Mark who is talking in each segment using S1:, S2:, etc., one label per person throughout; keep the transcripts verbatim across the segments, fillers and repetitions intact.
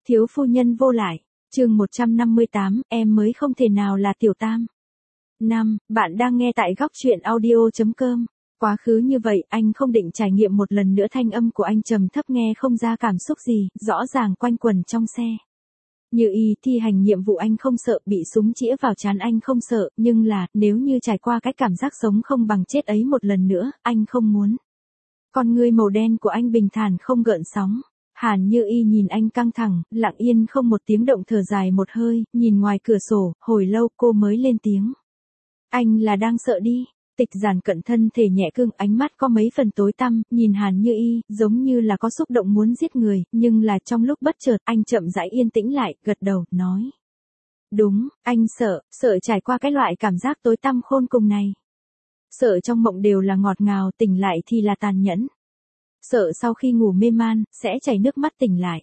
S1: Thiếu phu nhân vô lại, chương một trăm năm mươi tám, em mới không thể nào là tiểu tam. năm. Bạn đang nghe tại góc truyện audio chấm com. Quá khứ như vậy, anh không định trải nghiệm một lần nữa. Thanh âm của anh trầm thấp nghe không ra cảm xúc gì, rõ ràng quanh quẩn trong xe. Như y thi hành nhiệm vụ anh không sợ, bị súng chĩa vào trán anh không sợ, nhưng là, nếu như trải qua cái cảm giác sống không bằng chết ấy một lần nữa, anh không muốn. Con ngươi màu đen của anh bình thản không gợn sóng. Hàn Như Y nhìn anh căng thẳng, lặng yên không một tiếng động, thở dài một hơi, nhìn ngoài cửa sổ, hồi lâu cô mới lên tiếng. Anh là đang sợ đi. Tịch Giản cận thân thể nhẹ cương, ánh mắt có mấy phần tối tăm, nhìn Hàn Như Y, giống như là có xúc động muốn giết người, nhưng là trong lúc bất chợt, anh chậm rãi yên tĩnh lại, gật đầu, nói. Đúng, anh sợ, sợ trải qua cái loại cảm giác tối tăm khôn cùng này. Sợ trong mộng đều là ngọt ngào, tỉnh lại thì là tàn nhẫn. Sợ sau khi ngủ mê man, sẽ chảy nước mắt tỉnh lại.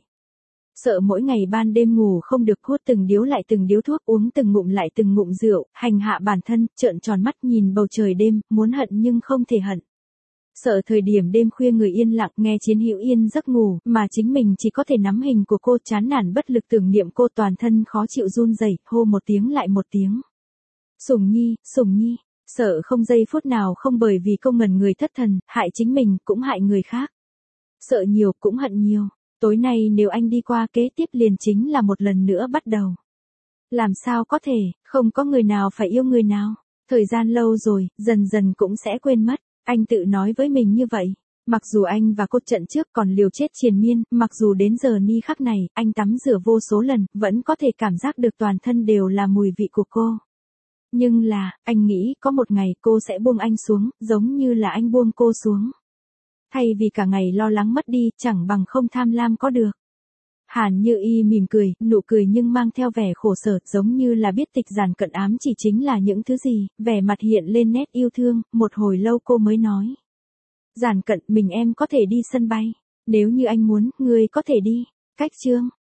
S1: Sợ mỗi ngày ban đêm ngủ không được, hút từng điếu lại từng điếu thuốc, uống từng ngụm lại từng ngụm rượu, hành hạ bản thân, trợn tròn mắt nhìn bầu trời đêm, muốn hận nhưng không thể hận. Sợ thời điểm đêm khuya người yên lặng nghe Chiến Hữu Yên giấc ngủ, mà chính mình chỉ có thể nắm hình của cô, chán nản bất lực tưởng niệm cô, toàn thân khó chịu run rẩy, hô một tiếng lại một tiếng. Sủng Nhi, Sủng Nhi, sợ không giây phút nào không bởi vì cô ngẩn người thất thần, hại chính mình, cũng hại người khác. Sợ nhiều, cũng hận nhiều. Tối nay nếu anh đi qua, kế tiếp liền chính là một lần nữa bắt đầu. Làm sao có thể, không có người nào phải yêu người nào. Thời gian lâu rồi, dần dần cũng sẽ quên mất. Anh tự nói với mình như vậy. Mặc dù anh và cô trận trước còn liều chết triền miên, mặc dù đến giờ ni khắc này, anh tắm rửa vô số lần, vẫn có thể cảm giác được toàn thân đều là mùi vị của cô. Nhưng là, anh nghĩ có một ngày cô sẽ buông anh xuống, giống như là anh buông cô xuống. Thay vì cả ngày lo lắng mất đi, chẳng bằng không tham lam có được. Hàn Như Y mỉm cười, nụ cười nhưng mang theo vẻ khổ sở, giống như là biết Tịch Giản cận ám chỉ chính là những thứ gì, vẻ mặt hiện lên nét yêu thương, một hồi lâu cô mới nói. Giản cận, mình em có thể đi sân bay. Nếu như anh muốn, ngươi có thể đi. Cách chương.